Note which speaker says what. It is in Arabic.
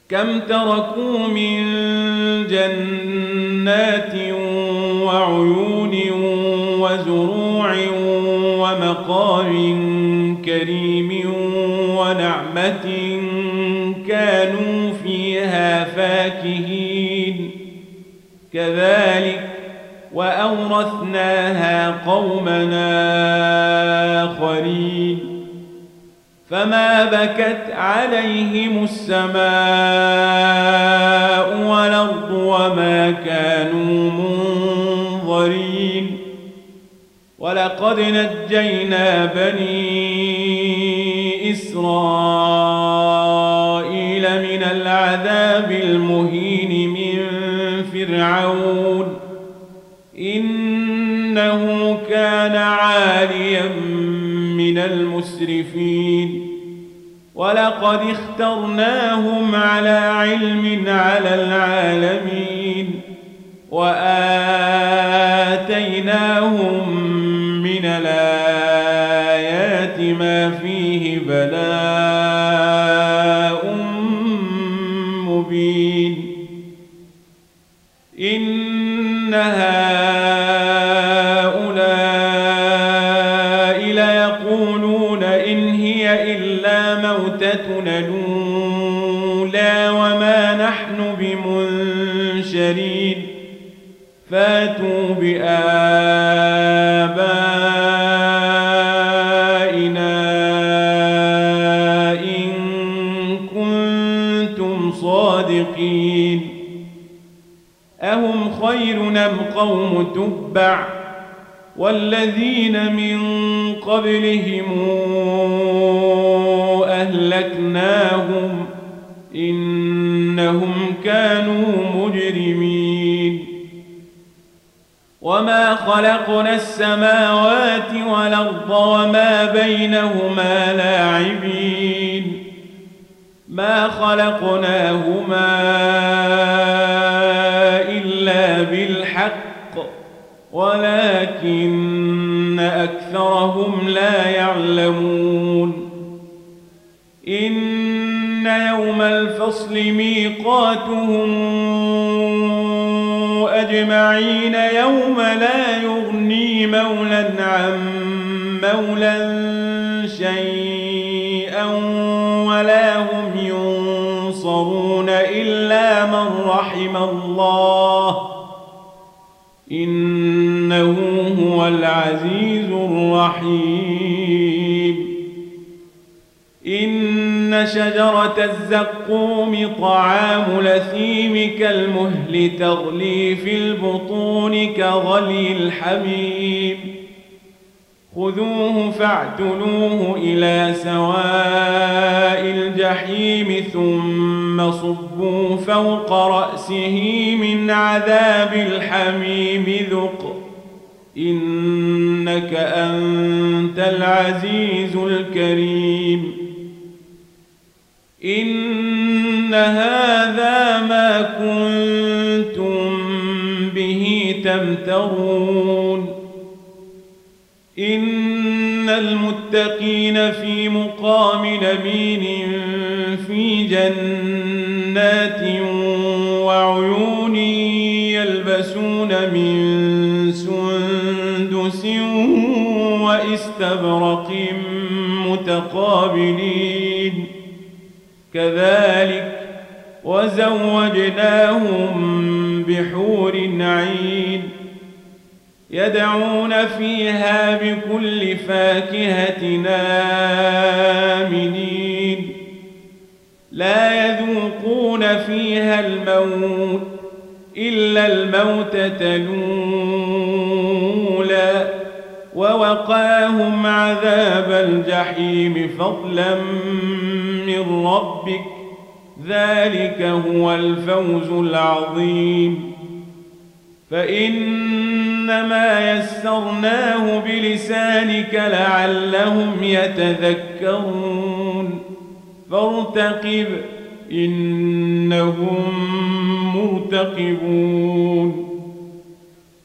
Speaker 1: كم تركوا من جنات وعيون وزروع ومقام كريم ونعمة كانوا فيها فاكهين كذلك وأورثناها قومنا آخرين فما بكت عليهم السماء والأرض وما كانوا منظرين ولقد نجينا بني إسرائيل من العذاب المهين من فرعون إنه كان عاليا من المسرفين ولقد اخترناهم على علم على العالمين وآتيناهم من الآيات ما فيه بلاء مبين إن هؤلاء ليقولون إن هي إلا موتتنا الأولى وما نحن بمنشرين فاتوا بآبائنا إن كنتم صادقين أهم خير أم قوم تبع والذين من قبلهم أهلكناهم إنهم كانوا مجرمين وما خلقنا السماوات والأرض وما بينهما لاعبين ما خلقناهما إلا بالحق ولكن أكثرهم لا يعلمون إن يوم الفصل ميقاتهم أجمعين يوم لا يغني مولى عن مولى شيئا ولا هم ينصرون إلا من رحم الله إنه هو العزيز الرحيم إن شجرة الزقوم طعام الأثيم كالمهل تغلي في البطون كغلي الحميم خذوه فاعتلوه إلى سواء الجحيم ثم صبوا فوق رأسه من عذاب الحميم ذق إنك أنت العزيز الكريم إن هذا ما كنتم به تمترون إن المتقين في مقام نبيل في جنات وعيون يلبسون من سندس واستبرق متقابلين كذلك وزوجناهم بحور عين يدعون فيها بكل فاكهة آمنين لا يذوقون فيها الموت إلا الموتة الأولى ووقاهم عذاب الجحيم فضلا من ربك ذلك هو الفوز العظيم فإنما يسرناه بلسانك لعلهم يتذكرون فارتقب إنهم مرتقبون